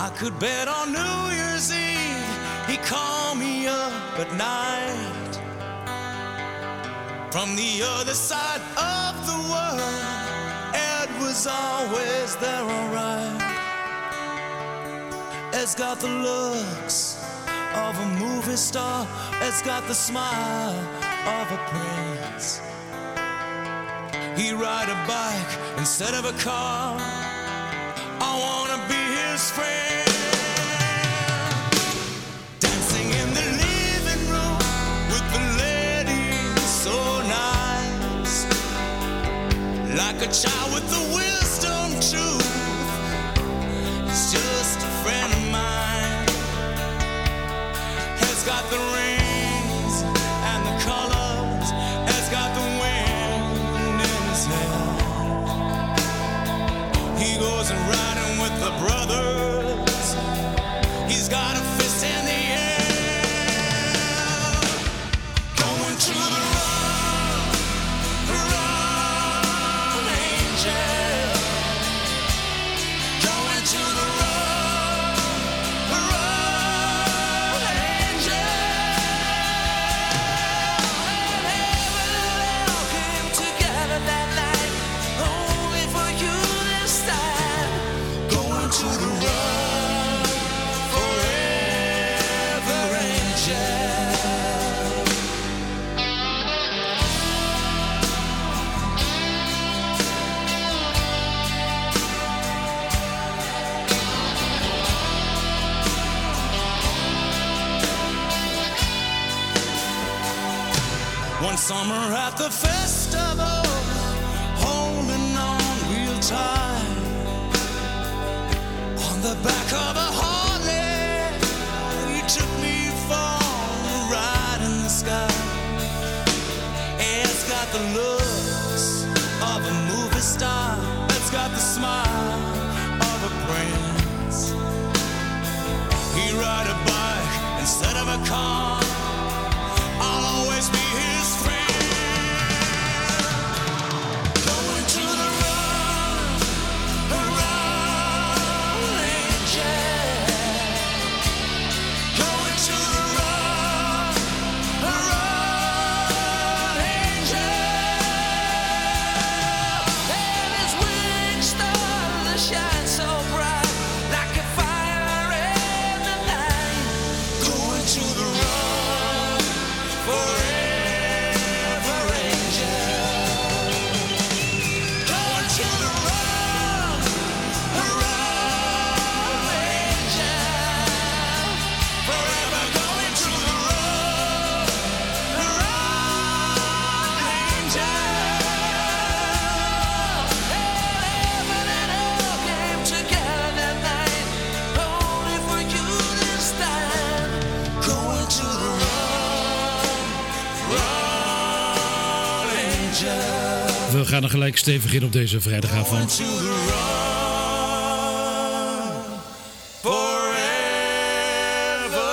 I could bet on New Year's Eve he called me up at night from the other side of the world. Ed was always there, alright. Ed's got the looks of a movie star. Ed's got the smile of a prince. He'd ride a bike instead of a car. I wanna be his friend. Dancing in the living room with the ladies, so nice. Like a child with the wisdom truth. He's just a friend of mine. He's got the rings and the colors. He's got the wind in his hair. He goes and riding with the brothers. He's got a fist in the air. Going to the run, angel. Going to the run, angel. And heaven and hell came together that night, only for you this time. Going to the run, forever, angel. One summer at the festival, holding on real tight on the back of a Harley, he took me for a ride in the sky. It's got the looks of a movie star. It's got the smile of a prince. He ride a bike instead of a car. I'll always be his friend. Going to the run, angel. Going to the run, angel. And his wings start to shine so bright, like a fire in the night. Going to the run, forever, angel. Going to the run, angel. Forever going to the run, angel. And heaven and hell came together that night, only for you this time. Going to the run, angel. We gaan er gelijk stevig in op deze vrijdagavond. To the run, forever,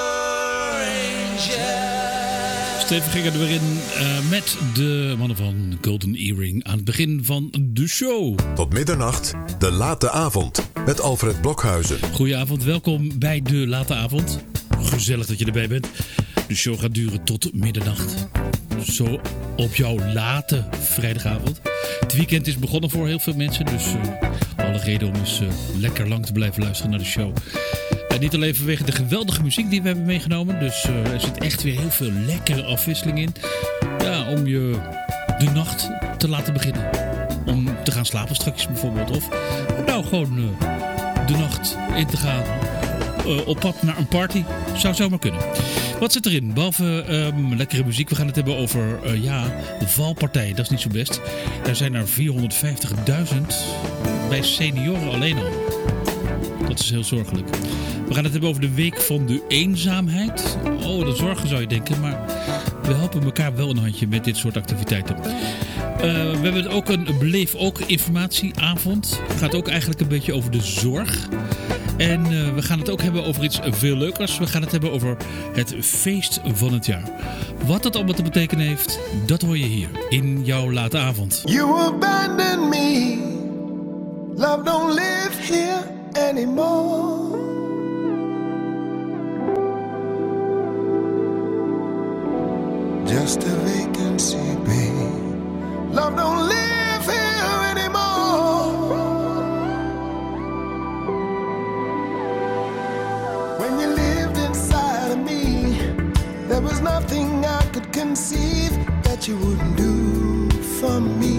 angel. Stevig gingen er weer in met de mannen van Golden Earring aan het begin van de show. Tot middernacht, de late avond met Alfred Blokhuizen. Goedenavond, welkom bij de late avond. Gezellig dat je erbij bent. De show gaat duren tot middernacht. Zo op jouw late vrijdagavond. Het weekend is begonnen voor heel veel mensen. Dus alle reden om eens lekker lang te blijven luisteren naar de show. En niet alleen vanwege de geweldige muziek die we hebben meegenomen. Dus er zit echt weer heel veel lekkere afwisseling in. Ja, om je de nacht te laten beginnen. Om te gaan slapen straks bijvoorbeeld. Of nou gewoon de nacht in te gaan. Op pad naar een party. Zou zomaar kunnen. Wat zit erin? Behalve lekkere muziek. We gaan het hebben over de valpartijen. Dat is niet zo best. Er zijn er 450.000 bij senioren alleen al. Dat is heel zorgelijk. We gaan het hebben over de week van de eenzaamheid. Oh, de zorgen zou je denken. Maar we helpen elkaar wel een handje met dit soort activiteiten. We hebben ook een beleef ook informatieavond. Het gaat ook eigenlijk een beetje over de zorg. En we gaan het ook hebben over iets veel leukers. We gaan het hebben over het feest van het jaar. Wat dat allemaal te betekenen heeft, dat hoor je hier in jouw late avond. You abandoned me. Love don't live here anymore. just a vacancy, babe. Love don't live here anymore. When you lived inside of me, there was nothing I could conceive that you wouldn't do for me.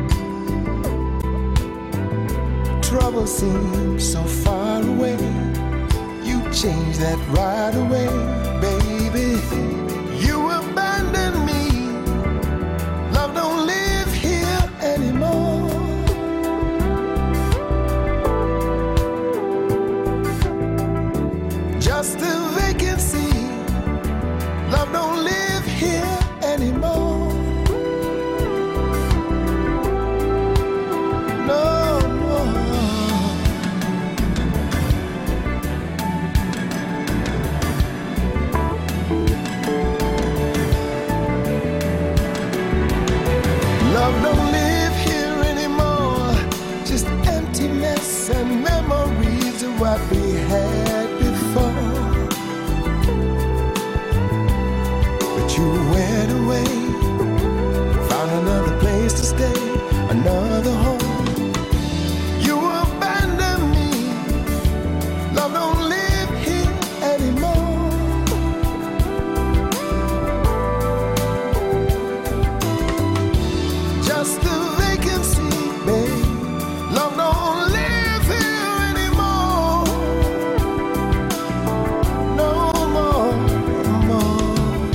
Trouble seems so far away. You changed that right away, baby. You abandoned me. Love don't live here anymore. Just a vacancy. Love don't live here anymore. No more. Love don't live here anymore. Just emptiness and memories of what we had before. But you went away, found another place to stay, another home. You abandoned me. Love don't live here anymore. Just a vacancy, babe. Love don't live here anymore. No more, no more.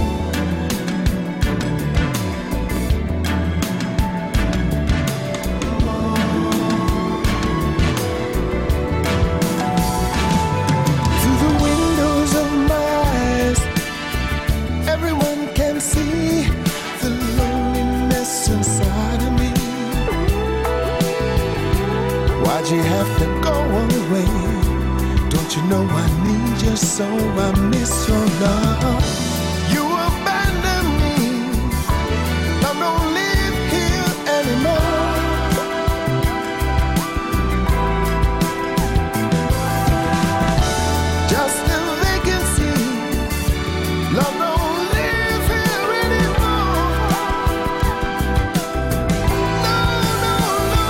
Through the windows of my eyes, everyone can see the loneliness inside of me. Why'd you have to go away? Don't you know I need you so? I miss your love. You abandoned me. Love don't live here anymore. Just a vacancy. Love don't live here anymore. No, no, no.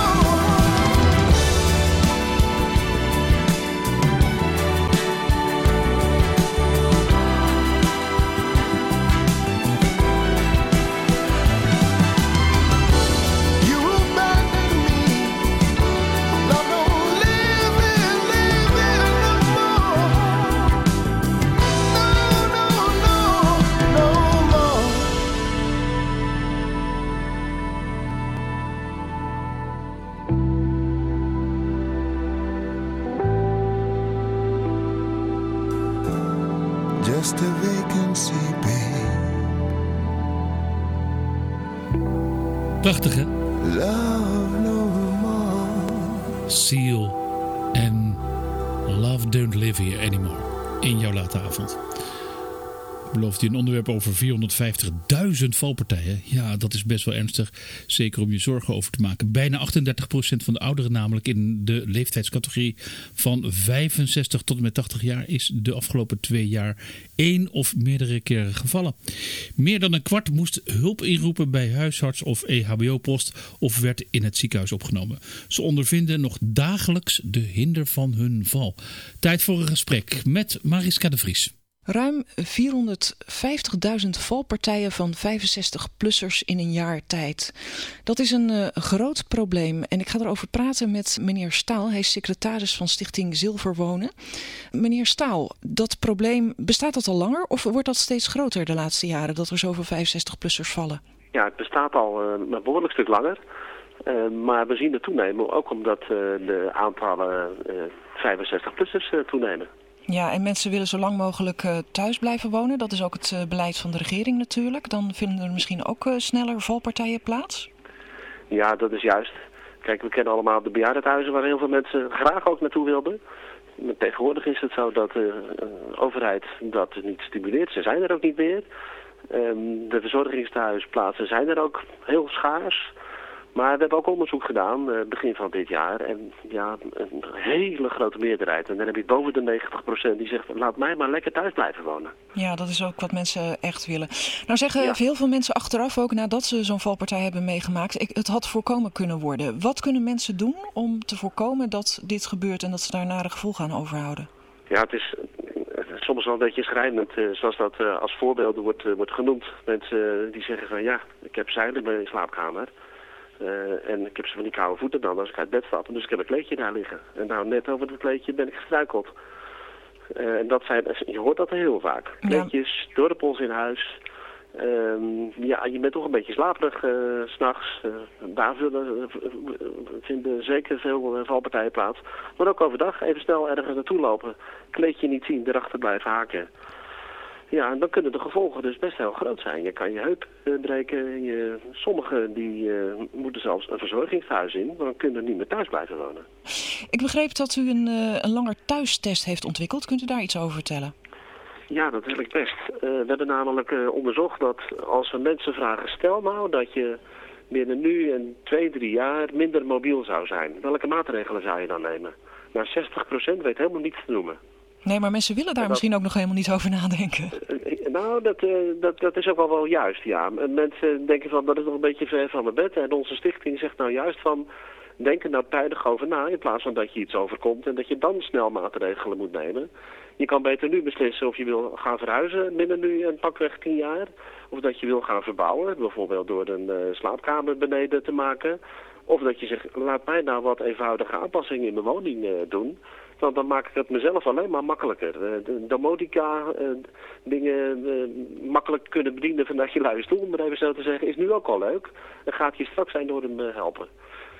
You abandoned me. Love don't live here no more. No, no, no, no more. Just a vacancy, babe. Prachtig, hè? Love no more. Seal en Love Don't Live Here Anymore. In jouw late avond. Belooft hij een onderwerp over 450.000 valpartijen. Ja, dat is best wel ernstig. Zeker om je zorgen over te maken. Bijna 38% van de ouderen namelijk in de leeftijdscategorie van 65 tot en met 80 jaar is de afgelopen 2 jaar 1 of meerdere keren gevallen. Meer dan een kwart moest hulp inroepen bij huisarts of EHBO-post of werd in het ziekenhuis opgenomen. Ze ondervinden nog dagelijks de hinder van hun val. Tijd voor een gesprek met Mariska de Vries. Ruim 450.000 valpartijen van 65-plussers in een jaar tijd. Dat is een groot probleem en ik ga erover praten met meneer Staal. Hij is secretaris van Stichting Zilverwonen. Meneer Staal, dat probleem, bestaat dat al langer of wordt dat steeds groter de laatste jaren, dat er zoveel 65-plussers vallen? Ja, het bestaat al een behoorlijk stuk langer. Maar we zien het toenemen, ook omdat de aantallen 65-plussers toenemen. Ja, en mensen willen zo lang mogelijk thuis blijven wonen. Dat is ook het beleid van de regering natuurlijk. Dan vinden er misschien ook sneller valpartijen plaats? Ja, dat is juist. Kijk, we kennen allemaal de bejaardentehuizen waar heel veel mensen graag ook naartoe wilden. Maar tegenwoordig is het zo dat de overheid dat niet stimuleert. Ze zijn er ook niet meer. De verzorgingstehuisplaatsen zijn er ook heel schaars. Maar we hebben ook onderzoek gedaan, begin van dit jaar. En ja, een hele grote meerderheid. En dan heb je boven de 90% die zegt, laat mij maar lekker thuis blijven wonen. Ja, dat is ook wat mensen echt willen. Nou zeggen heel veel mensen achteraf ook, nadat ze zo'n valpartij hebben meegemaakt, het had voorkomen kunnen worden. Wat kunnen mensen doen om te voorkomen dat dit gebeurt en dat ze daar nare gevolgen aan overhouden? Ja, het is soms wel een beetje schrijnend, zoals dat als voorbeeld wordt genoemd. Mensen die zeggen van ja, ik heb zeilen in mijn slaapkamer. En ik heb ze van die koude voeten dan als ik uit bed stap. Dus ik heb een kleedje daar liggen. En nou, net over dat kleedje ben ik gestruikeld. En je hoort dat heel vaak. Kleedjes door de pols in huis. Ja, je bent toch een beetje slaperig 's nachts. Daar vinden zeker veel valpartijen plaats. Maar ook overdag even snel ergens naartoe lopen. Kleedje niet zien, erachter blijven haken. Ja, en dan kunnen de gevolgen dus best heel groot zijn. Je kan je heup breken. Sommigen die moeten zelfs een verzorgingshuis in. Maar dan kunnen niet meer thuis blijven wonen. Ik begreep dat u een langer thuistest heeft ontwikkeld. Kunt u daar iets over vertellen? Ja, dat wil ik best. We hebben namelijk onderzocht dat als we mensen vragen, stel nou dat je binnen nu en 2-3 jaar minder mobiel zou zijn. Welke maatregelen zou je dan nemen? Nou, 60% weet helemaal niets te noemen. Nee, maar mensen willen daar misschien ook nog helemaal niet over nadenken. Nou, dat is ook wel juist, ja. Mensen denken van, dat is nog een beetje ver van mijn bed. En onze stichting zegt nou juist van, denk er nou tijdig over na, in plaats van dat je iets overkomt en dat je dan snel maatregelen moet nemen. Je kan beter nu beslissen of je wil gaan verhuizen binnen nu een pakweg 10 jaar. Of dat je wil gaan verbouwen, bijvoorbeeld door een slaapkamer beneden te maken. Of dat je zegt, laat mij nou wat eenvoudige aanpassingen in mijn woning doen. Want dan maak ik het mezelf alleen maar makkelijker. De domotica, dingen makkelijk kunnen bedienen vanuit je luie stoel, om het even zo te zeggen, is nu ook al leuk. En gaat je straks enorm helpen.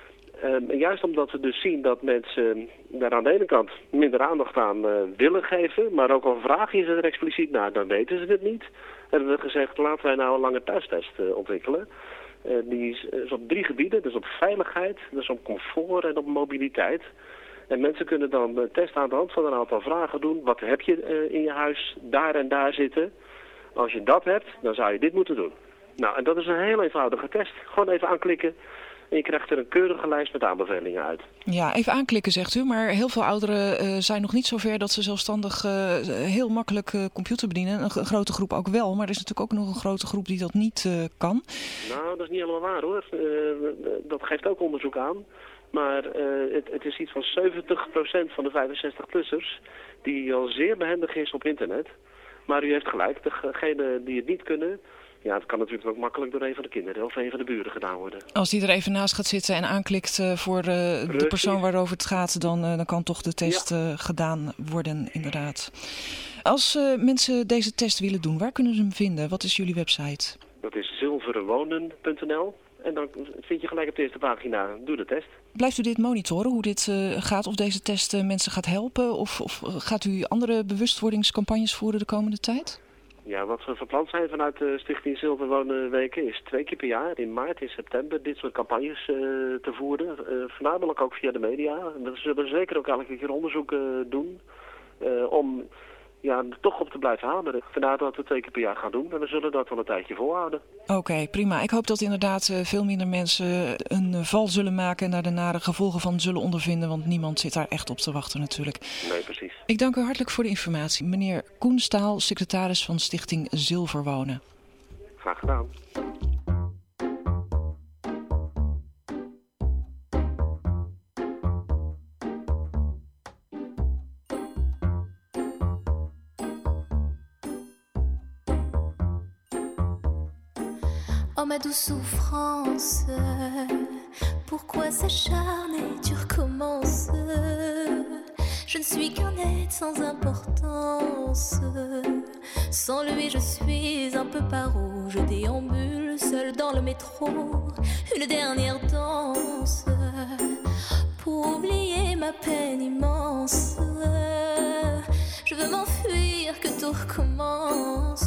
En juist omdat we dus zien dat mensen daar aan de ene kant minder aandacht aan willen geven, maar ook al vragen je ze er expliciet naar, dan weten ze het niet. Hebben we gezegd, laten wij nou een lange thuistest ontwikkelen. Die is op 3 gebieden, dus op veiligheid, dus op comfort en op mobiliteit. En mensen kunnen dan testen aan de hand van een aantal vragen doen. Wat heb je in je huis daar en daar zitten? Als je dat hebt, dan zou je dit moeten doen. Nou, en dat is een heel eenvoudige test. Gewoon even aanklikken. En je krijgt er een keurige lijst met aanbevelingen uit. Ja, even aanklikken zegt u, maar heel veel ouderen zijn nog niet zover dat ze zelfstandig heel makkelijk computer bedienen. Een grote groep ook wel, maar er is natuurlijk ook nog een grote groep die dat niet kan. Nou, dat is niet helemaal waar hoor. Dat geeft ook onderzoek aan. Maar het is iets van 70% van de 65-plussers die al zeer behendig is op internet. Maar u heeft gelijk, degenen die het niet kunnen, ja, het kan natuurlijk ook makkelijk door een van de kinderen of een van de buren gedaan worden. Als die er even naast gaat zitten en aanklikt voor de persoon waarover het gaat, dan kan toch de test gedaan worden, inderdaad. Als mensen deze test willen doen, waar kunnen ze hem vinden? Wat is jullie website? Dat is zilverenwonen.nl. En dan vind je gelijk op de eerste pagina, doe de test. Blijft u dit monitoren, hoe dit gaat, of deze test mensen gaat helpen? Of gaat u andere bewustwordingscampagnes voeren de komende tijd? Ja, wat we van plan zijn vanuit de Stichting Zilverwonen Weken is 2 keer per jaar, in maart, in september, dit soort campagnes te voeren. Voornamelijk ook via de media. We zullen zeker ook elke keer onderzoeken doen om toch op te blijven hameren. Vandaar dat we 2 keer per jaar gaan doen en we zullen dat wel een tijdje volhouden. Oké, prima. Ik hoop dat inderdaad veel minder mensen een val zullen maken en daar de nare gevolgen van zullen ondervinden, want niemand zit daar echt op te wachten natuurlijk. Nee, precies. Ik dank u hartelijk voor de informatie. Meneer Koen Staal, secretaris van Stichting Zilverwonen. Graag gedaan. Oh ma douce souffrance, pourquoi s'acharner, tu recommences. Je ne suis qu'un être sans importance. Sans lui je suis un peu paro. Je déambule seul dans le métro. Une dernière danse pour oublier ma peine immense. Je veux m'enfuir, que tout recommence.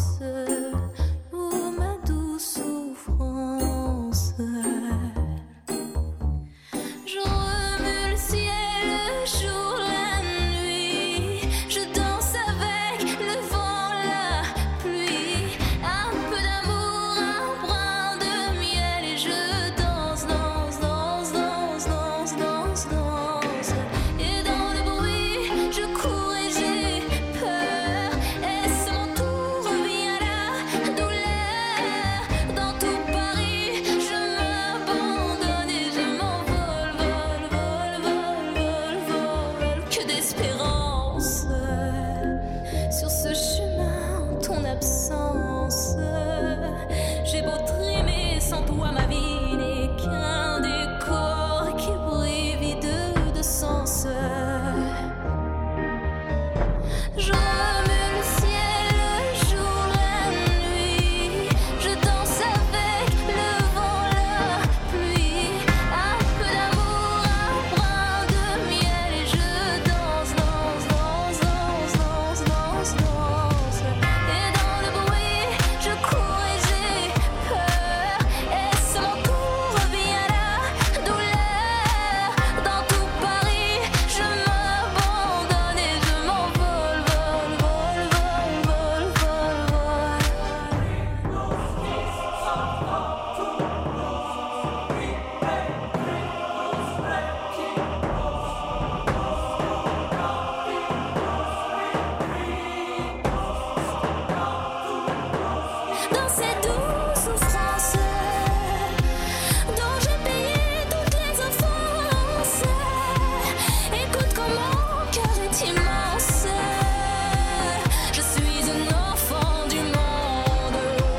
Je remue le ciel, le jour, la nuit. Je danse avec le vent, la pluie. Un peu d'amour, un brin de miel. Et je danse, danse, danse, danse, danse, danse, danse. Et dans le bruit, je cours et j'ai peur. Et ce mon tour revient la douleur. Dans tout Paris, je m'abandonne et je m'envole, vol, vol, vol, vol, vol, vol. Dans ces douces souffrances dont j'ai payé toutes les offenses, écoute comme mon cœur est immense. Je suis un enfant du monde.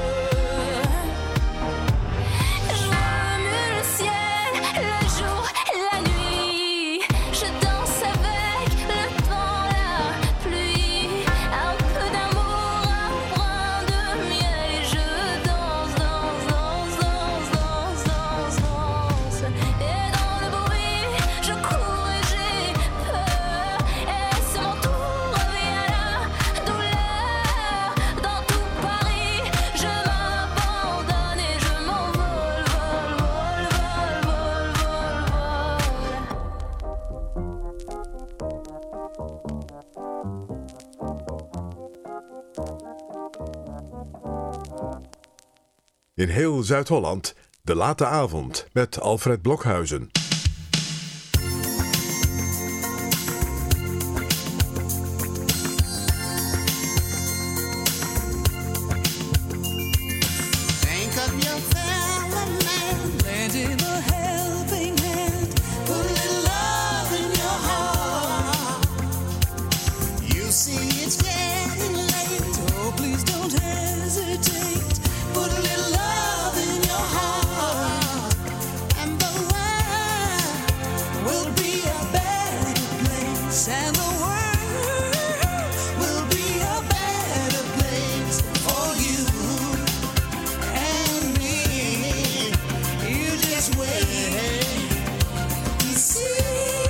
Je remue le ciel, le jour, la nuit. Je danse avec le vent, la pluie. Un peu d'amour, un brin de miel. Et je danse, danse, danse, danse, danse, danse, danse. Et dans le bruit, je cours et j'ai peur. Et c'est mon tour revient la douleur. Dans tout Paris, je m'abandonne et je m'envole, vol, vol, vol, vol, vol, vol. In heel Zuid-Holland, de late avond met Alfred Blokhuizen. Think of your fellow man, lend him a helping hand, put a little love in your heart. You see it's getting late, oh please don't hesitate, put a little love in your heart, and the world will be a better place, and the world will be a better place for you and me. You just wait and see.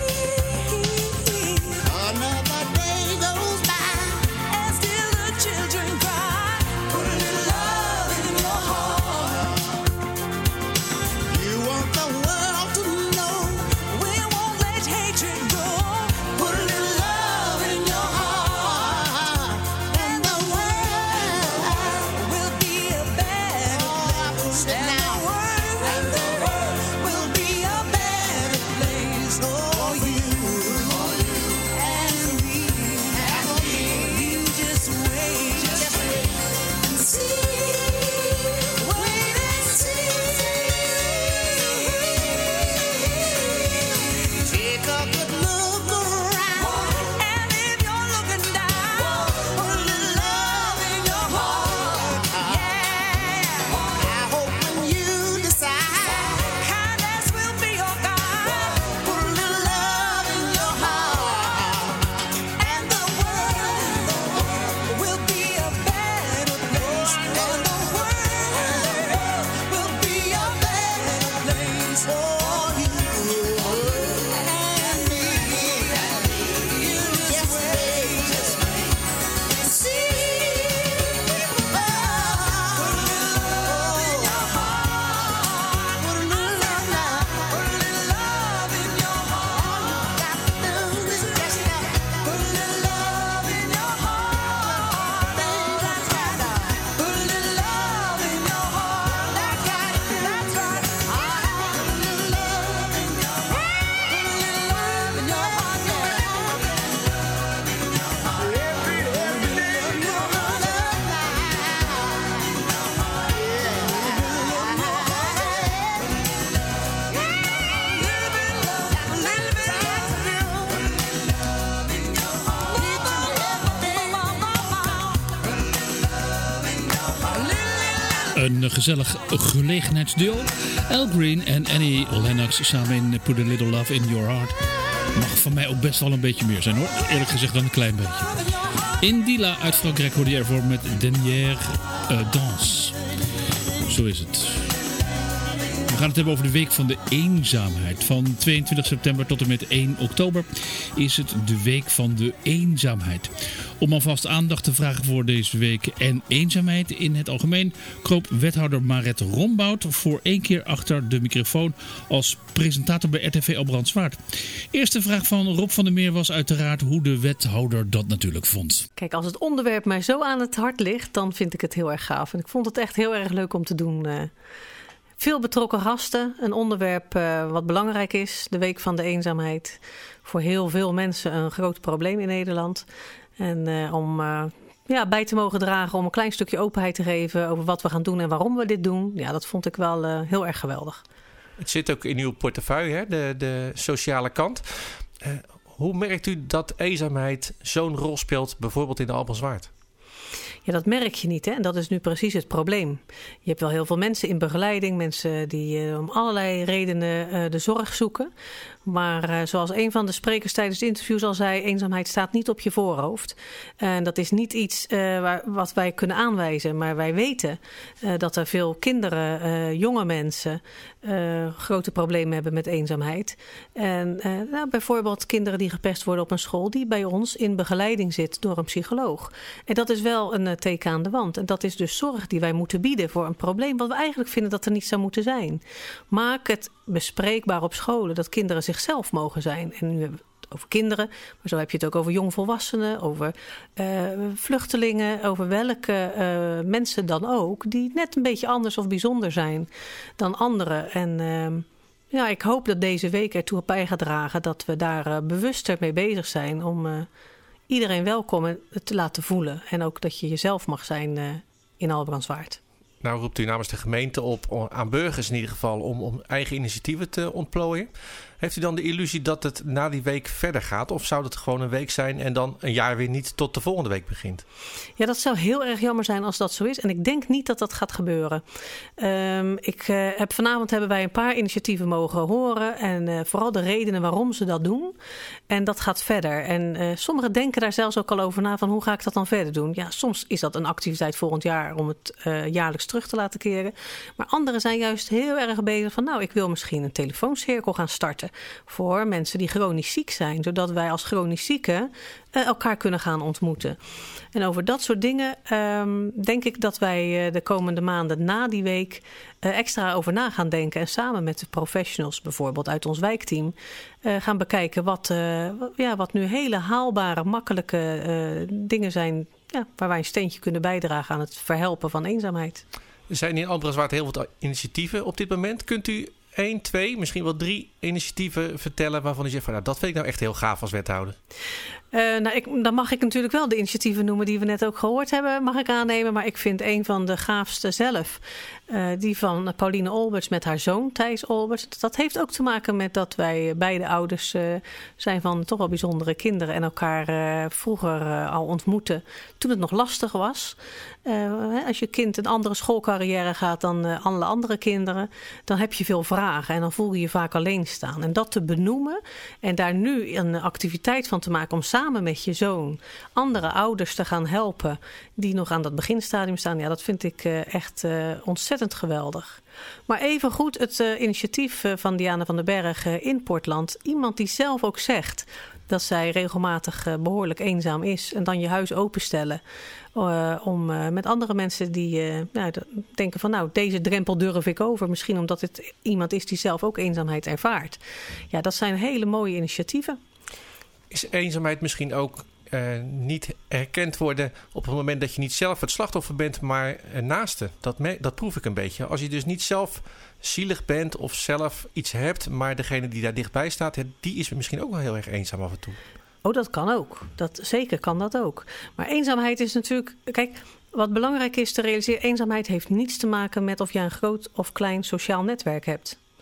Another day goes by and still the children cry. Put a little love in your heart. You want the world to know we won't let hatred go. Put a little love in your heart, and the world will be a better place. And the world will be a better place for you and me. You just wait and see. Wait and see. Take a good look around, and if you're looking down, put a little love in your heart. Yeah, I hope when you decide, kindness will be your guide. Put a little love in your heart, and the world will be a better place. And the world will be a better place for you and me. You just wait and see. Put a little love in your heart. Put a little love, put a little love in your heart. Got to do this, just put a little love in your heart. That's right. Put a little love in your heart. That's right. That's right. Put a little love in your heart. Put a little love in your heart. Een gezellig gelegenheidsduo. Al Green en Annie Lennox samen in Put a Little Love in Your Heart. Mag van mij ook best wel een beetje meer zijn hoor. Eerlijk gezegd dan een klein beetje. Indila uit Frankrijk hoorde je ervoor met Dernière Danse. Zo is het. We gaan het hebben over de week van de eenzaamheid. Van 22 september tot en met 1 oktober is het de week van de eenzaamheid. Om alvast aandacht te vragen voor deze week en eenzaamheid in het algemeen, kroop wethouder Maret Rombout voor 1 keer achter de microfoon als presentator bij RTV Albrandswaard. Eerste vraag van Rob van der Meer was uiteraard hoe de wethouder dat natuurlijk vond. Kijk, als het onderwerp mij zo aan het hart ligt, dan vind ik het heel erg gaaf. En ik vond het echt heel erg leuk om te doen. Veel betrokken gasten, een onderwerp wat belangrijk is. De Week van de Eenzaamheid. Voor heel veel mensen een groot probleem in Nederland. En om bij te mogen dragen, om een klein stukje openheid te geven over wat we gaan doen en waarom we dit doen. Ja, dat vond ik wel heel erg geweldig. Het zit ook in uw portefeuille, hè? De sociale kant. Hoe merkt u dat eenzaamheid zo'n rol speelt, bijvoorbeeld in de Albrandswaard? Ja, dat merk je niet, hè? En dat is nu precies het probleem. Je hebt wel heel veel mensen in begeleiding, mensen die om allerlei redenen de zorg zoeken. Maar zoals een van de sprekers tijdens het interview al zei, eenzaamheid staat niet op je voorhoofd. En dat is niet iets wat wij kunnen aanwijzen. Maar wij weten dat er veel kinderen, jonge mensen, grote problemen hebben met eenzaamheid. En bijvoorbeeld kinderen die gepest worden op een school, die bij ons in begeleiding zit door een psycholoog. En dat is wel een teken aan de wand. En dat is dus zorg die wij moeten bieden voor een probleem wat we eigenlijk vinden dat er niet zou moeten zijn. Maak het bespreekbaar op scholen, dat kinderen zichzelf mogen zijn. En nu hebben we het over kinderen, maar zo heb je het ook over jongvolwassenen, over vluchtelingen, over welke mensen dan ook, die net een beetje anders of bijzonder zijn dan anderen. En ik hoop dat deze week ertoe bij gaat dragen dat we daar bewuster mee bezig zijn om iedereen welkom te laten voelen. En ook dat je jezelf mag zijn in Albrandswaard. Nou roept u namens de gemeente op, aan burgers in ieder geval, om eigen initiatieven te ontplooien. Heeft u dan de illusie dat het na die week verder gaat? Of zou het gewoon een week zijn en dan een jaar weer niet tot de volgende week begint? Ja, dat zou heel erg jammer zijn als dat zo is. En ik denk niet dat dat gaat gebeuren. Vanavond hebben wij een paar initiatieven mogen horen. En vooral de redenen waarom ze dat doen. En dat gaat verder. En sommigen denken daar zelfs ook al over na van hoe ga ik dat dan verder doen? Ja, soms is dat een activiteit volgend jaar om het jaarlijks terug te laten keren. Maar anderen zijn juist heel erg bezig van ik wil misschien een telefooncirkel gaan starten voor mensen die chronisch ziek zijn, zodat wij als chronisch zieken elkaar kunnen gaan ontmoeten. En over dat soort dingen denk ik dat wij de komende maanden na die week extra over na gaan denken en samen met de professionals bijvoorbeeld uit ons wijkteam gaan bekijken wat nu hele haalbare, makkelijke dingen zijn waar wij een steentje kunnen bijdragen aan het verhelpen van eenzaamheid. Er zijn in Albrandswaard heel veel initiatieven op dit moment. Kunt u 1, 2, misschien wel 3 initiatieven vertellen waarvan u zegt van dat vind ik nou echt heel gaaf als wethouder? Dan mag ik natuurlijk wel de initiatieven noemen die we net ook gehoord hebben, mag ik aannemen. Maar ik vind een van de gaafste zelf, die van Pauline Olberts met haar zoon Thijs Olberts. Dat heeft ook te maken met dat wij beide ouders zijn van toch wel bijzondere kinderen en elkaar vroeger al ontmoeten toen het nog lastig was. Als je kind een andere schoolcarrière gaat dan alle andere kinderen, dan heb je veel vragen en dan voel je je vaak alleen staan. En dat te benoemen en daar nu een activiteit van te maken om samen met je zoon andere ouders te gaan helpen die nog aan dat beginstadium staan, dat vind ik echt ontzettend geweldig. Maar evengoed het initiatief van Diana van den Berg in Portland. Iemand die zelf ook zegt dat zij regelmatig behoorlijk eenzaam is en dan je huis openstellen om met andere mensen die denken van deze drempel durf ik over. Misschien omdat het iemand is die zelf ook eenzaamheid ervaart. Ja, dat zijn hele mooie initiatieven. Is eenzaamheid misschien ook niet erkend worden op het moment dat je niet zelf het slachtoffer bent, maar naaste? Dat proef ik een beetje. Als je dus niet zelf zielig bent of zelf iets hebt, maar degene die daar dichtbij staat, die is misschien ook wel heel erg eenzaam af en toe. Oh, dat kan ook. Zeker kan dat ook. Maar eenzaamheid is natuurlijk... Kijk, wat belangrijk is te realiseren, eenzaamheid heeft niets te maken met of je een groot of klein sociaal netwerk hebt.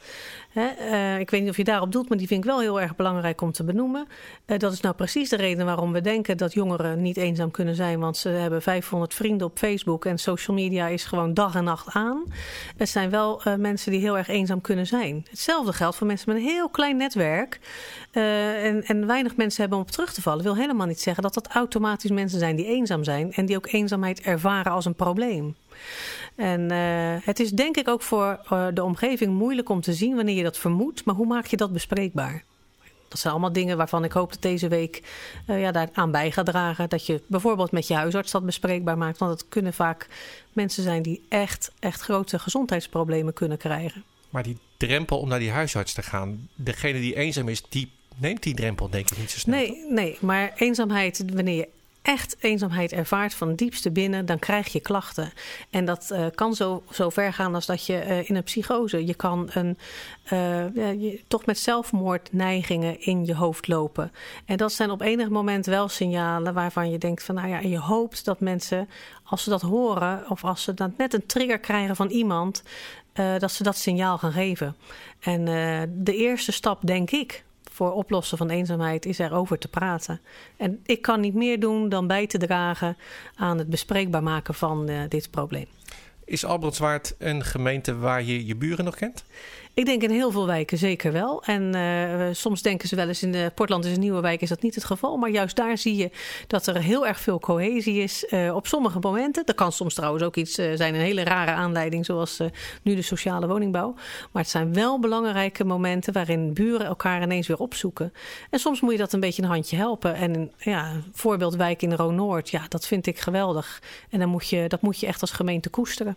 Ik weet niet of je daarop doelt, maar die vind ik wel heel erg belangrijk om te benoemen. Dat is nou precies de reden waarom we denken dat jongeren niet eenzaam kunnen zijn. Want ze hebben 500 vrienden op Facebook en social media is gewoon dag en nacht aan. Het zijn wel mensen die heel erg eenzaam kunnen zijn. Hetzelfde geldt voor mensen met een heel klein netwerk. En weinig mensen hebben om op terug te vallen. Wil helemaal niet zeggen dat dat automatisch mensen zijn die eenzaam zijn. En die ook eenzaamheid ervaren als een probleem. En het is denk ik ook voor de omgeving moeilijk om te zien wanneer je dat vermoedt. Maar hoe maak je dat bespreekbaar? Dat zijn allemaal dingen waarvan ik hoop dat deze week daar aan bij gaat dragen. Dat je bijvoorbeeld met je huisarts dat bespreekbaar maakt. Want het kunnen vaak mensen zijn die echt grote gezondheidsproblemen kunnen krijgen. Maar die drempel om naar die huisarts te gaan, degene die eenzaam is, die neemt die drempel denk ik niet zo snel. Nee, maar eenzaamheid, wanneer je echt eenzaamheid ervaart van diepste binnen, dan krijg je klachten. En dat kan zo ver gaan als dat je in een psychose, je kan toch met zelfmoordneigingen in je hoofd lopen. En dat zijn op enig moment wel signalen waarvan je denkt van en je hoopt dat mensen, als ze dat horen of als ze dan net een trigger krijgen van iemand, dat ze dat signaal gaan geven. En de eerste stap, denk ik, voor oplossen van eenzaamheid is erover te praten. En ik kan niet meer doen dan bij te dragen aan het bespreekbaar maken van dit probleem. Is Albrandswaard een gemeente waar je je buren nog kent? Ik denk in heel veel wijken zeker wel. En soms denken ze wel eens in Portland is een nieuwe wijk, is dat niet het geval. Maar juist daar zie je dat er heel erg veel cohesie is op sommige momenten. Dat kan soms trouwens ook iets zijn, een hele rare aanleiding, zoals nu de sociale woningbouw. Maar het zijn wel belangrijke momenten waarin buren elkaar ineens weer opzoeken. En soms moet je dat een beetje een handje helpen. En een voorbeeldwijk in Roo-Noord, dat vind ik geweldig. En dat moet je echt als gemeente koesteren.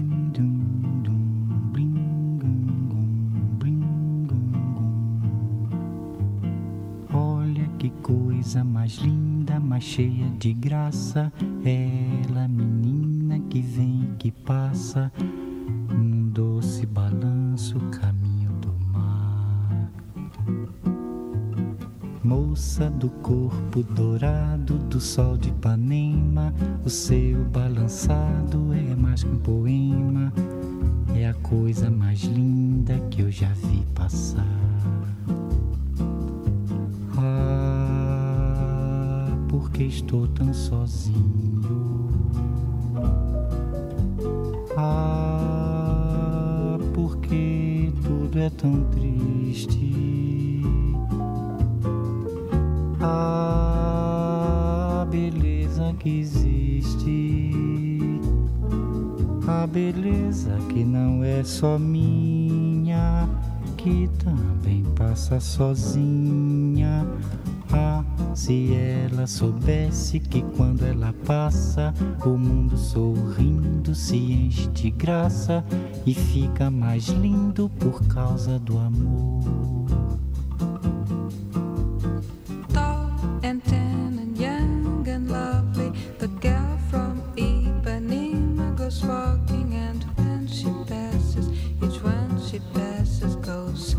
Olha que coisa mais linda, mais cheia de graça. Ela, menina que vem, que passa, num doce balanço, caminho do mar. Moça do corpo dourado do sol de Ipanema, o seu balançado é mais que um poema. É a coisa mais linda que eu já vi passar. Ah, porque estou tão sozinho. Ah, porque tudo é tão triste. Ah, beleza que existe. A beleza que não é só minha, que também passa sozinha. Ah, se ela soubesse que quando ela passa, o mundo sorrindo se enche de graça e fica mais lindo por causa do amor. Tall and tan and young and lovely, the girl from Ipanema goes walking, and when she passes, each one she passes goes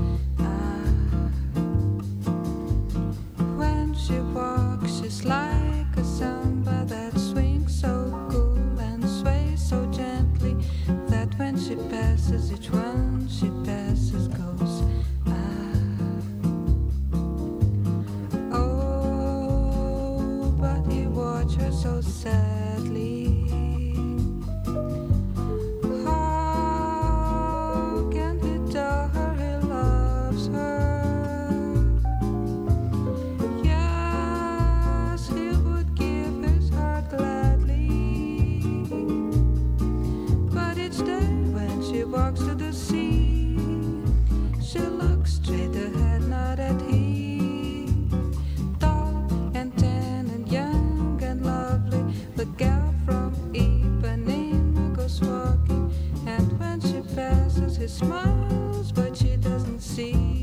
When she walks, she's like a samba that swings so cool and sways so gently, that when she passes, each one she passes goes Oh, but he watched her so sadly. How can he tell her he loves her? Yes, he would give his heart gladly. But each day when she walks to the sea, she looks straight ahead, not at him. Tall and tan and young and lovely, the gal from Ipanema goes walking, and when she passes, he smiles, but she doesn't see.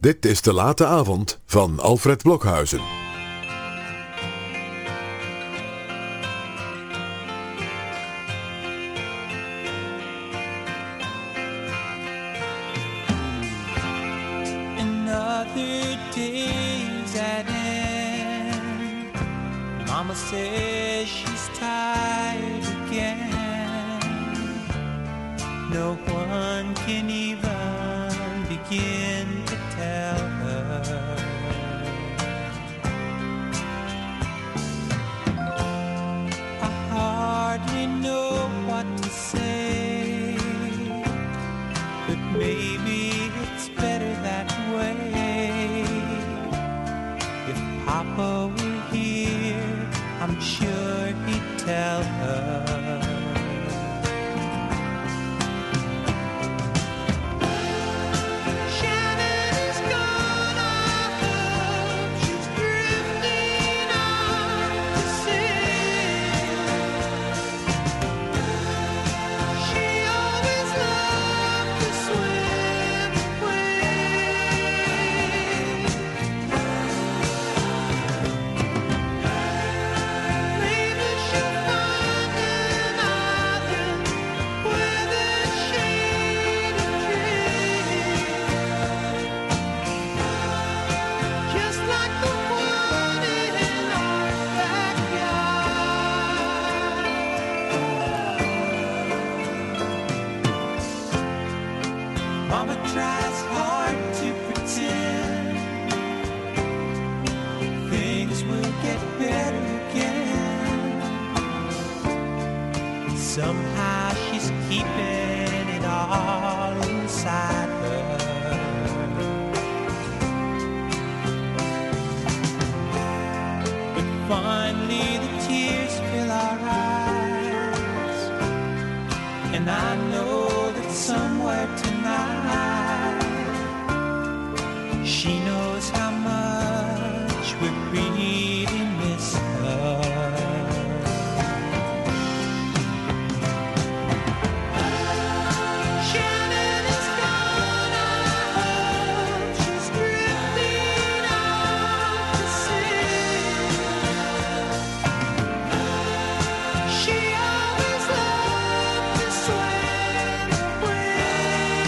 Dit is De Late Avond van Alfred Blokhuizen. Another day's at end. Mama says she's tired again. No one can even begin to tell her. I hardly know what to say, but maybe it's better that way. If Papa were here, I'm sure he'd tell her. Shannon is gone, I hope she's drifting out to sea. She always loved to swim away. Maybe she'll find an island with a shady tree, just like the one in our backyard. Mama tries hard to pretend things will get better again. Somehow she's keeping it all inside her. But finally the tears fill our eyes, and I know that somewhere tonight she knows how much we really miss her. Shannon is gone, I hope she's drifting out to sea. She always loved to swim away.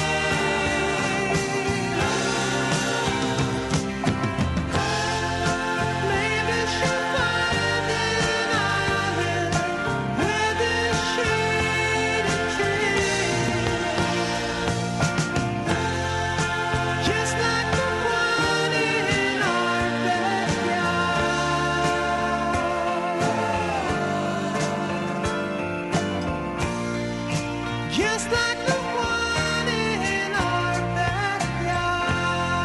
Maybe she'll find an island with a shady tree, just like the one in our backyard. Just like the one in our backyard.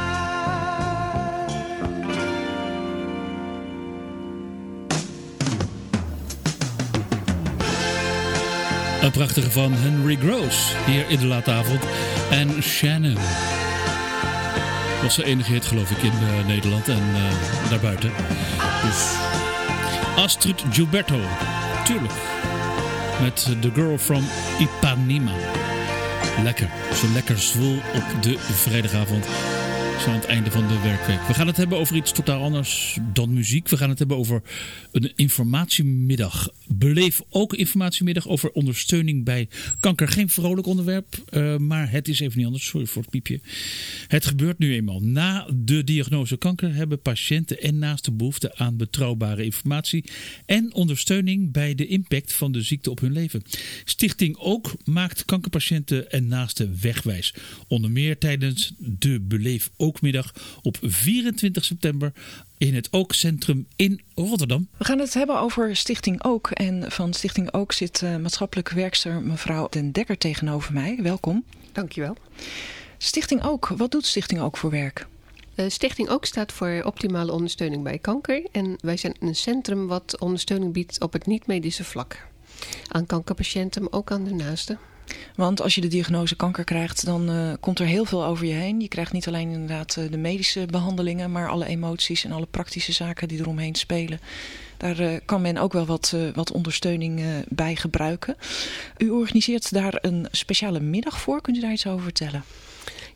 Een prachtige van Henry Gross, hier in De Late Avond. En Shannon. Was de enige hit, geloof ik, in Nederland en daarbuiten. Dus Astrid Gilberto, tuurlijk. Met The Girl from Ipanema. Lekker, zo lekker zwoel op de vrijdagavond. Zo aan het einde van de werkweek. We gaan het hebben over iets totaal anders dan muziek. We gaan het hebben over een informatiemiddag. Beleef ook informatiemiddag over ondersteuning bij kanker. Geen vrolijk onderwerp, maar het is even niet anders. Sorry voor het piepje. Het gebeurt nu eenmaal. Na de diagnose kanker hebben patiënten en naasten behoefte aan betrouwbare informatie en ondersteuning bij de impact van de ziekte op hun leven. Stichting Ook maakt kankerpatiënten en naasten wegwijs. Onder meer tijdens de Beleef Ook-middag op 24 september in het Ook-centrum in Rotterdam. We gaan het hebben over Stichting Ook. En van Stichting Ook zit maatschappelijk werkster mevrouw Den Dekker tegenover mij. Welkom. Dankjewel. Stichting Ook, wat doet Stichting Ook voor werk? Stichting Ook staat voor optimale ondersteuning bij kanker. En wij zijn een centrum wat ondersteuning biedt op het niet-medische vlak. Aan kankerpatiënten, maar ook aan de naasten. Want als je de diagnose kanker krijgt, dan komt er heel veel over je heen. Je krijgt niet alleen inderdaad de medische behandelingen, maar alle emoties en alle praktische zaken die eromheen spelen. Daar kan men ook wel wat ondersteuning bij gebruiken. U organiseert daar een speciale middag voor. Kunt u daar iets over vertellen?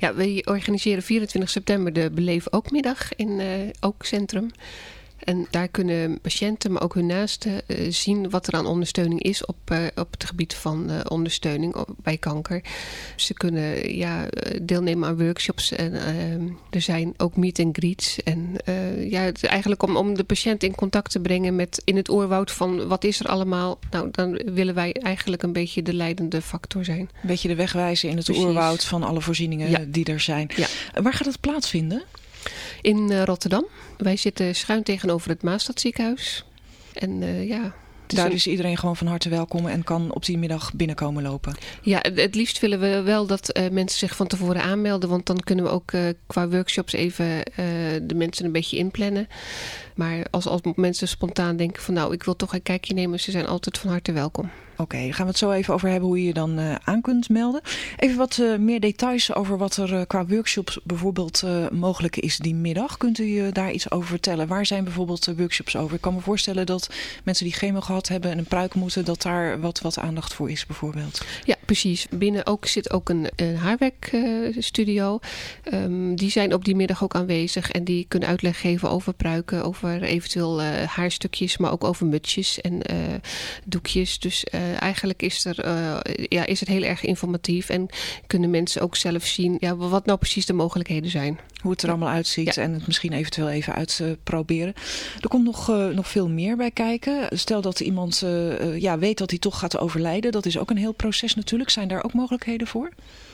Ja, we organiseren 24 september de Beleef Ook middag in Ook Centrum. En daar kunnen patiënten, maar ook hun naasten zien wat er aan ondersteuning is op het gebied van ondersteuning bij kanker. Ze kunnen deelnemen aan workshops en er zijn ook meet and greets. En het is eigenlijk om de patiënt in contact te brengen met in het oerwoud van wat is er allemaal. Nou, dan willen wij eigenlijk een beetje de leidende factor zijn. Een beetje de weg wijzen in het oerwoud van alle voorzieningen die er zijn. Ja. Waar gaat het plaatsvinden? In Rotterdam. Wij zitten schuin tegenover het Maastadziekenhuis. En daar is iedereen gewoon van harte welkom en kan op die middag binnenkomen lopen. Ja, het liefst willen we wel dat mensen zich van tevoren aanmelden. Want dan kunnen we ook qua workshops even de mensen een beetje inplannen. Maar als mensen spontaan denken van nou, ik wil toch een kijkje nemen. Ze zijn altijd van harte welkom. Oké, daar gaan we het zo even over hebben hoe je je dan aan kunt melden. Even wat meer details over wat er qua workshops bijvoorbeeld mogelijk is die middag. Kunt u je daar iets over vertellen? Waar zijn bijvoorbeeld workshops over? Ik kan me voorstellen dat mensen die chemo gehad hebben en een pruik moeten, dat daar wat aandacht voor is bijvoorbeeld. Ja, precies. Binnen zit ook een haarwerkstudio. Die zijn op die middag ook aanwezig en die kunnen uitleg geven over pruiken, over eventueel haarstukjes, maar ook over mutsjes en doekjes. Dus eigenlijk is het heel erg informatief en kunnen mensen ook zelf zien wat nou precies de mogelijkheden zijn. Hoe het er allemaal uitziet en het misschien eventueel even uitproberen. Er komt nog veel meer bij kijken. Stel dat iemand weet dat hij toch gaat overlijden. Dat is ook een heel proces natuurlijk. Zijn daar ook mogelijkheden voor?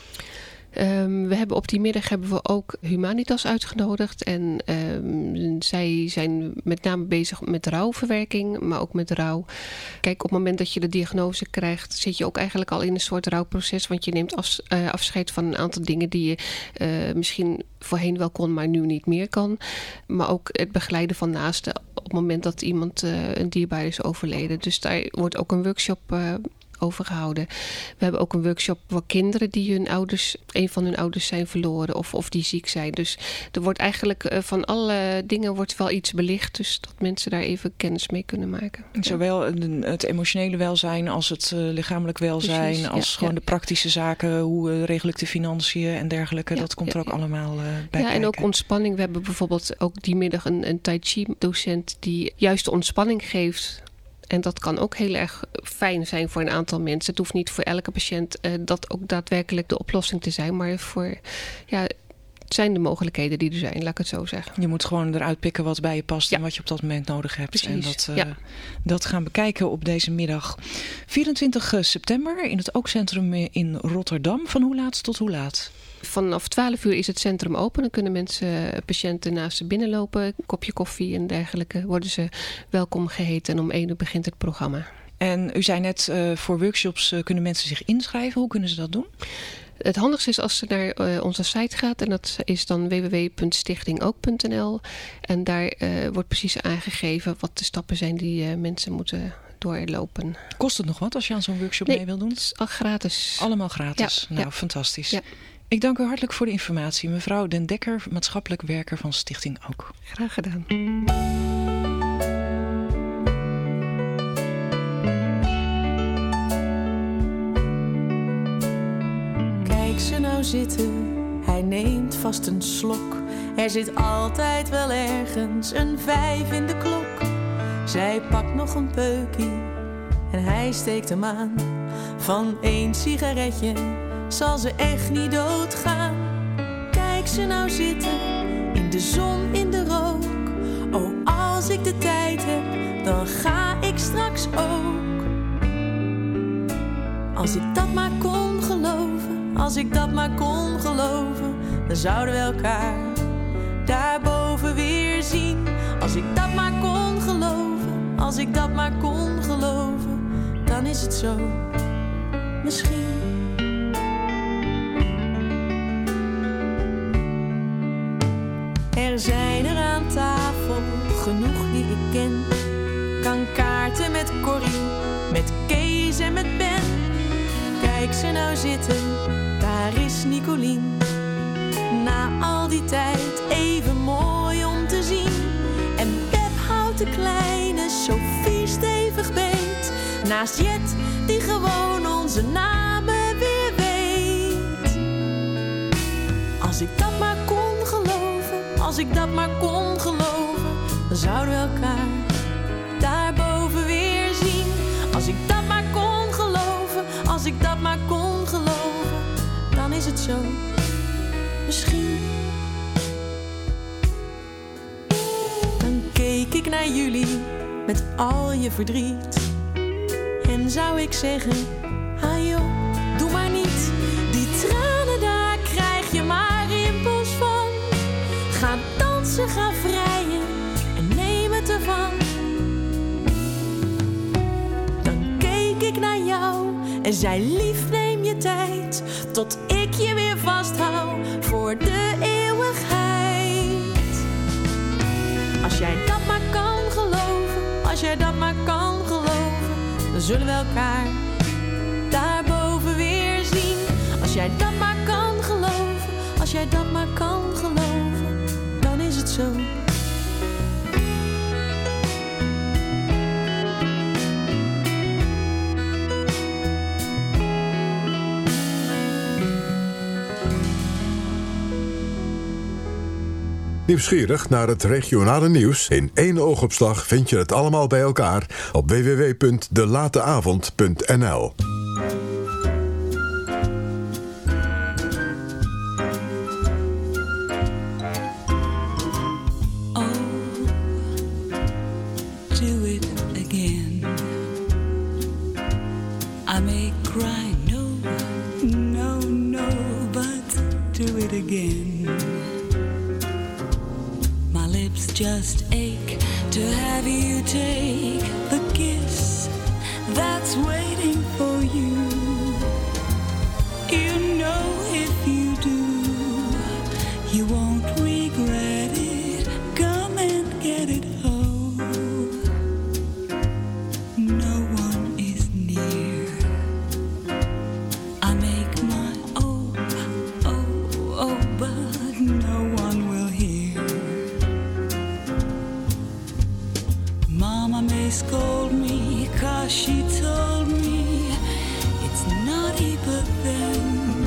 We hebben op die middag ook Humanitas uitgenodigd. En zij zijn met name bezig met rouwverwerking, maar ook met rouw. Kijk, op het moment dat je de diagnose krijgt, zit je ook eigenlijk al in een soort rouwproces. Want je neemt afscheid van een aantal dingen die je misschien voorheen wel kon, maar nu niet meer kan. Maar ook het begeleiden van naasten op het moment dat iemand een dierbaar is overleden. Dus daar wordt ook een workshop over gehouden. We hebben ook een workshop voor kinderen die een van hun ouders zijn verloren of die ziek zijn. Dus er wordt eigenlijk van alle dingen wordt wel iets belicht. Dus dat mensen daar even kennis mee kunnen maken. Zowel het emotionele welzijn als het lichamelijk welzijn. Precies, als gewoon de praktische zaken. Hoe regel ik de financiën en dergelijke. Dat komt er ook allemaal bij kijken. En ook ontspanning. We hebben bijvoorbeeld ook die middag een Tai Chi docent die juist de ontspanning geeft. En dat kan ook heel erg fijn zijn voor een aantal mensen. Het hoeft niet voor elke patiënt dat ook daadwerkelijk de oplossing te zijn. Maar het zijn de mogelijkheden die er zijn, laat ik het zo zeggen. Je moet gewoon eruit pikken wat bij je past en wat je op dat moment nodig hebt. Precies. En dat gaan we bekijken op deze middag. 24 september in het Ook Centrum in Rotterdam. Van hoe laat tot hoe laat? Vanaf 12 uur is het centrum open. Dan kunnen patiënten naast ze binnenlopen. Een kopje koffie en dergelijke. Worden ze welkom geheten. En om 1 uur begint het programma. En u zei net, voor workshops kunnen mensen zich inschrijven. Hoe kunnen ze dat doen? Het handigste is als ze naar onze site gaat. En dat is dan www.stichtingook.nl. En daar wordt precies aangegeven wat de stappen zijn die mensen moeten doorlopen. Kost het nog wat als je aan zo'n workshop mee wil doen? Het is al gratis. Allemaal gratis. Ja. Fantastisch. Ja. Ik dank u hartelijk voor de informatie. Mevrouw Den Dekker, maatschappelijk werker van Stichting Ook. Graag gedaan. Kijk ze nou zitten, hij neemt vast een slok. Er zit altijd wel ergens een 5 in de klok. Zij pakt nog een peukie en hij steekt hem aan. Van 1 sigaretje zal ze echt niet doodgaan. Kijk ze nou zitten, in de zon, in de rook. Oh, als ik de tijd heb, dan ga ik straks ook. Als ik dat maar kon geloven, als ik dat maar kon geloven, dan zouden we elkaar daarboven weer zien. Als ik dat maar kon geloven, als ik dat maar kon geloven, dan is het zo, misschien. Er zijn er aan tafel genoeg die ik ken. Kan kaarten met Corrie, met Kees en met Ben. Kijk ze nou zitten, daar is Nicolien. Na al die tijd even mooi om te zien. En Pep houdt de kleine Sophie stevig beet. Naast Jet, die gewoon onze namen weer weet. ik dat maar kon geloven, dan zouden we elkaar daarboven weer zien. Als ik dat maar kon geloven, als ik dat maar kon geloven, dan is het zo, misschien. Dan keek ik naar jullie met al je verdriet en zou ik zeggen, ah joh, doe maar niet. Die tranen, daar krijg je maar rimpels van. Ga dansen, ga vrijen en neem het ervan. Dan keek ik naar jou en zei, lief, neem je tijd, tot ik je weer vasthoud voor de eeuwigheid. Als jij dat maar kan geloven, als jij dat maar kan geloven, dan zullen we elkaar daarboven weer zien. Als jij dat maar kan geloven, als jij dat maar kan geloven, dan is het zo. Nieuwsgierig naar het regionale nieuws? In 1 oogopslag vind je het allemaal bij elkaar op www.delateavond.nl. Do it again. I may cry, no, no, no, but do it again. My lips just ache to have you take the kiss that's waiting for you. You know if you do, you won't regret it. Come and get it home. No one is near. I make my oh, oh, oh, but no one will hear. Mama may scold me 'cause she told me it's naughty, but then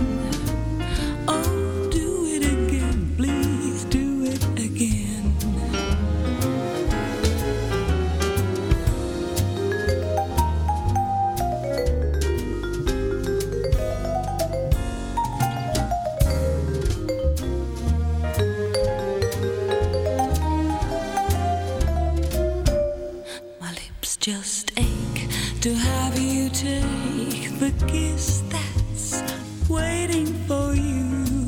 oh, do it again, please do it again. My lips just ache to have you take the kiss that's waiting for you.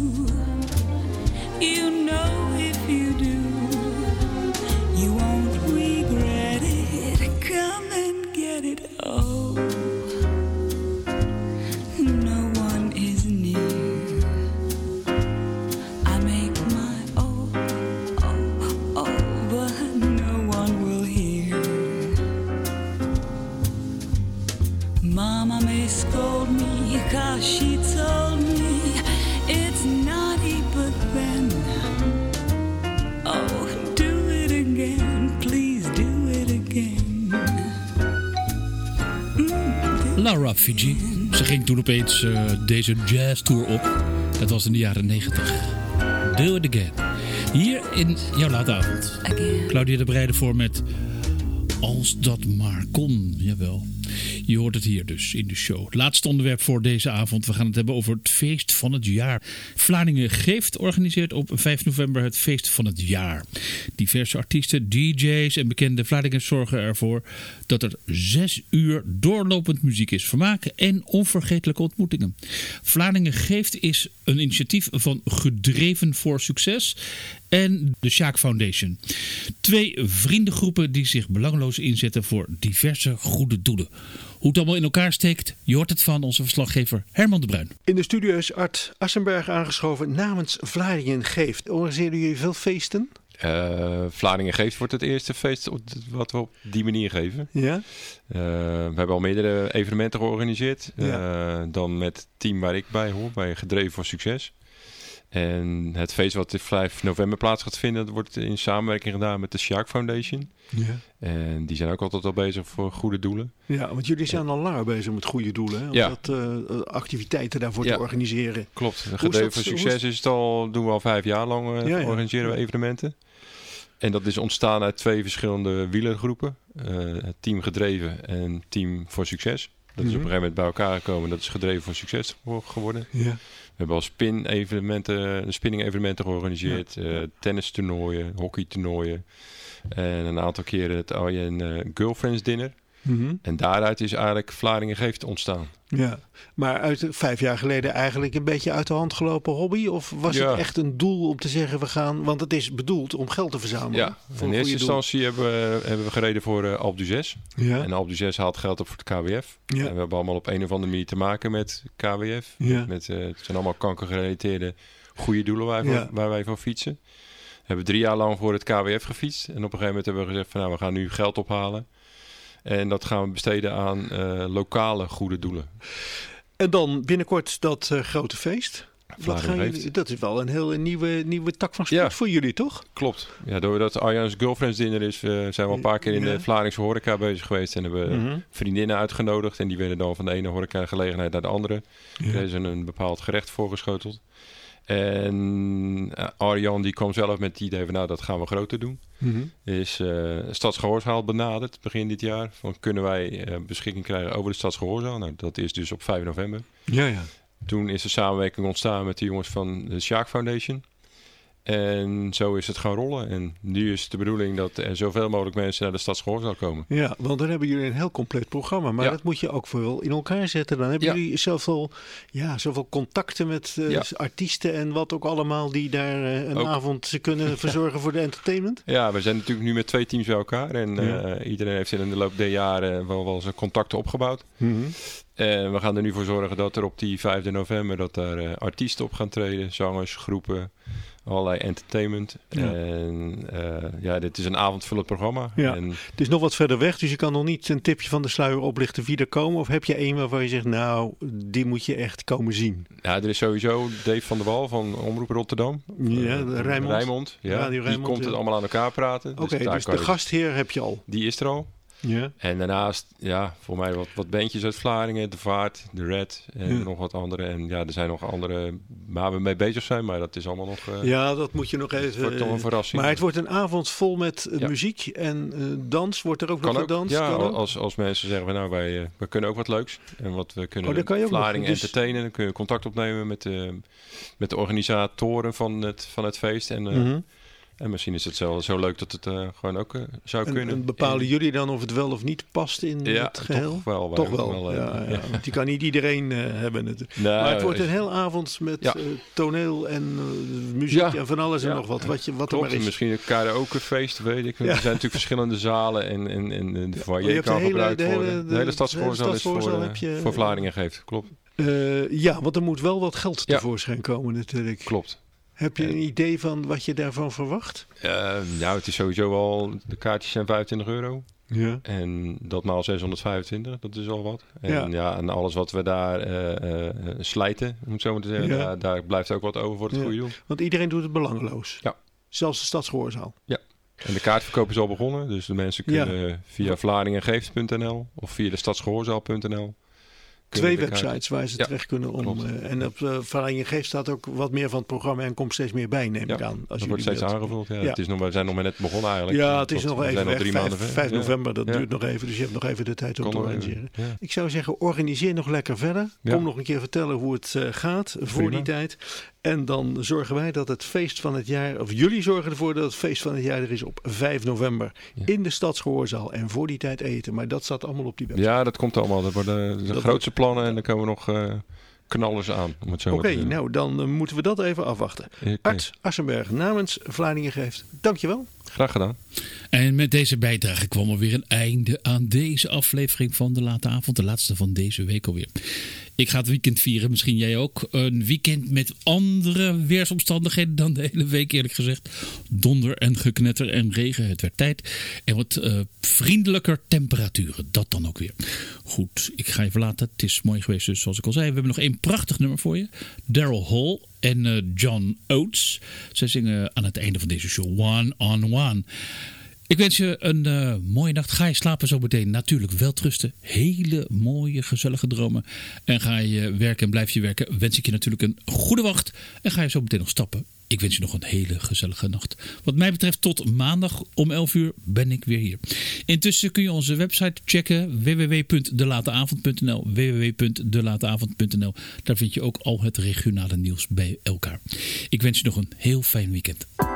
You know if you do, you won't regret it. Come and get it. Oh, no one is near. I make my oh, oh, oh, but no one will hear. Mama may scold me 'cause she told me it's naughty, but then oh, do it again, please do it again. Laura Fiji. Ze ging toen opeens deze jazztour op. Dat was in de jaren 90. Do it again. Hier in jouw late avond. Claudia de Breide voor met Als dat maar kon. Jawel. Je hoort het hier dus in de show. Laatste onderwerp voor deze avond. We gaan het hebben over het feest van het jaar. Vlaardingen Geeft organiseert op 5 november het feest van het jaar. Diverse artiesten, DJ's en bekende Vlaardingers zorgen ervoor dat er 6 uur doorlopend muziek is, vermaak en onvergetelijke ontmoetingen. Vlaardingen Geeft is een initiatief van Gedreven voor Succes en de Sjaak Foundation. 2 vriendengroepen die zich belangeloos inzetten voor diverse goede doelen. Hoe het allemaal in elkaar steekt, je hoort het van onze verslaggever Herman de Bruin. In de studio is Art Assenberg aangeschoven namens Vlaardingen Geeft. Organiseren jullie veel feesten? Vlaardingen Geeft wordt het eerste feest wat we op die manier geven. Ja? We hebben al meerdere evenementen georganiseerd. Dan met het team waar ik bij hoor, bij Gedreven voor Succes. En het feest wat op 5 november plaats gaat vinden, dat wordt in samenwerking gedaan met de Sjaak Foundation. Ja. En die zijn ook altijd al bezig voor goede doelen. Ja, want jullie zijn al langer bezig met goede doelen. Hè? Om activiteiten daarvoor te organiseren. Klopt. De Gedreven voor Succes is het al, doen we al 5 jaar lang, organiseren we evenementen. En dat is ontstaan uit 2 verschillende wielergroepen. Het Team Gedreven en Team voor Succes. Dat is op een gegeven moment bij elkaar gekomen. Dat is Gedreven voor Succes geworden. Ja. We hebben al spinning-evenementen georganiseerd. Tennistoernooien, hockeytoernooien. En een aantal keren het Arjen Girlfriends Dinner. Mm-hmm. En daaruit is eigenlijk Vlaardingen Geeft ontstaan. Ja, maar uit 5 jaar geleden eigenlijk een beetje uit de hand gelopen hobby? Of was het echt een doel om te zeggen we gaan... Want het is bedoeld om geld te verzamelen. Ja, in eerste instantie hebben we gereden voor Alpe d'Huez. Ja. En Alpe d'Huez haalt geld op voor het KWF. Ja. En we hebben allemaal op een of andere manier te maken met KWF. Ja. Het zijn allemaal kankergerelateerde goede doelen waar wij voor fietsen. We hebben 3 jaar lang voor het KWF gefietst. En op een gegeven moment hebben we gezegd van we gaan nu geld ophalen. En dat gaan we besteden aan lokale goede doelen. En dan binnenkort dat grote feest. Dat is wel een heel nieuwe tak van sport voor jullie, toch? Klopt. Ja, doordat Arjan's Girlfriends Dinner is, zijn we al een paar keer in de Vlaardingse horeca bezig geweest. En hebben vriendinnen uitgenodigd. En die werden dan van de ene horeca-gelegenheid naar de andere. Er is een bepaald gerecht voorgeschoteld. En Arjan die kwam zelf met het idee van dat gaan we groter doen. Mm-hmm. Is Stadsgehoorzaal benaderd begin dit jaar. Van kunnen wij beschikking krijgen over de Stadsgehoorzaal? Nou, dat is dus op 5 november. Ja. Toen is de samenwerking ontstaan met de jongens van de Sjaak Foundation. En zo is het gaan rollen. En nu is het de bedoeling dat er zoveel mogelijk mensen naar de Stadsgehoorzaal komen. Ja, want dan hebben jullie een heel compleet programma. Maar dat moet je ook wel in elkaar zetten. Dan hebben jullie zoveel contacten met artiesten en wat ook allemaal die daar een avond kunnen verzorgen voor de entertainment. Ja, we zijn natuurlijk nu met 2 teams bij elkaar. En iedereen heeft in de loop der jaren wel zijn contacten opgebouwd. Mm-hmm. En we gaan er nu voor zorgen dat er op die 5 november dat daar artiesten op gaan treden. Zangers, groepen, allerlei entertainment. Ja. En dit is een avondvullend programma. Ja. En het is nog wat verder weg, dus je kan nog niet een tipje van de sluier oplichten wie er komen. Of heb je één waarvan je zegt, die moet je echt komen zien? Ja, er is sowieso Dave van der Wal van Omroep Rotterdam. Ja, Rijnmond. Ja, die komt het allemaal aan elkaar praten. Oké, dus de gastheer heb je al. Die is er al. Ja. En daarnaast, voor mij wat bandjes uit Vlaardingen. De Vaart, de Red en nog wat andere. En er zijn nog andere waar we mee bezig zijn. Maar dat is allemaal nog... dat moet je nog even... Het wordt toch een verrassing. Maar het wordt een avond vol met muziek en dans. Wordt er ook nog gedanst? Ja, als mensen zeggen, wij kunnen ook wat leuks. En wat we kunnen Vlaardingen entertainen. Dan kun je contact opnemen met de organisatoren van het feest. En... En misschien is het zo leuk dat het gewoon ook zou kunnen. En bepalen jullie dan of het wel of niet past in het geheel? Toch wel. Want die kan niet iedereen hebben. Nee, maar het wordt een hele avond met toneel en muziek en van alles en nog wat. Wat er maar is. Misschien een karaokefeest, weet ik. Er zijn natuurlijk verschillende zalen en de foyer kan gebruikt worden. De hele Stadsgehoorzaal is voor Vlaardingen Geeft. Klopt. Want er moet wel wat geld tevoorschijn komen natuurlijk. Klopt. Heb je een idee van wat je daarvan verwacht? Het is sowieso al... De kaartjes zijn €25. Ja. En dat maal 625, dat is al wat. En alles wat we daar slijten, om het zo maar te zeggen, daar blijft ook wat over voor het goede doel. Want iedereen doet het belangeloos. Ja. Zelfs de Stadsgehoorzaal. Ja. En de kaartverkoop is al begonnen. Dus de mensen kunnen via vlaardingengeeft.nl of via de stadsgehoorzaal.nl. 2 websites waar ze terecht kunnen om. En op Vlaardingen Geeft staat ook wat meer van het programma en komt steeds meer bij, neem ik aan. Dat wordt steeds aangevuld. We zijn nog maar net begonnen eigenlijk. Ja, het is nog even weg. 5 november, dat duurt nog even. Dus je hebt nog even de tijd om te organiseren. Ik zou zeggen, organiseer nog lekker verder. Kom nog een keer vertellen hoe het gaat voor die tijd. En dan zorgen wij dat het feest van het jaar... of jullie zorgen ervoor dat het feest van het jaar er is op 5 november... in de Stadsgehoorzaal. En voor die tijd eten. Maar dat staat allemaal op die website. Ja, dat komt allemaal. Dat worden de grootste plannen en dan komen we nog knallers aan. Oké, dan moeten we dat even afwachten. Art Assenberg namens Vlaardingen Geeft. Dankjewel. Graag gedaan. En met deze bijdrage kwam er weer een einde aan deze aflevering van De Late Avond. De laatste van deze week alweer. Ik ga het weekend vieren, misschien jij ook. Een weekend met andere weersomstandigheden dan de hele week, eerlijk gezegd. Donder en geknetter en regen, het werd tijd. En wat vriendelijker temperaturen, dat dan ook weer. Goed, ik ga je verlaten. Het is mooi geweest, dus zoals ik al zei. We hebben nog 1 prachtig nummer voor je. Daryl Hall en John Oates. Zij zingen aan het einde van deze show One on One. Ik wens je een mooie nacht. Ga je slapen zo meteen. Natuurlijk welterusten. Hele mooie, gezellige dromen. En ga je werken en blijf je werken. Wens ik je natuurlijk een goede wacht. En ga je zo meteen nog stappen. Ik wens je nog een hele gezellige nacht. Wat mij betreft tot maandag om 11 uur ben ik weer hier. Intussen kun je onze website checken. www.delateavond.nl www.delateavond.nl. Daar vind je ook al het regionale nieuws bij elkaar. Ik wens je nog een heel fijn weekend.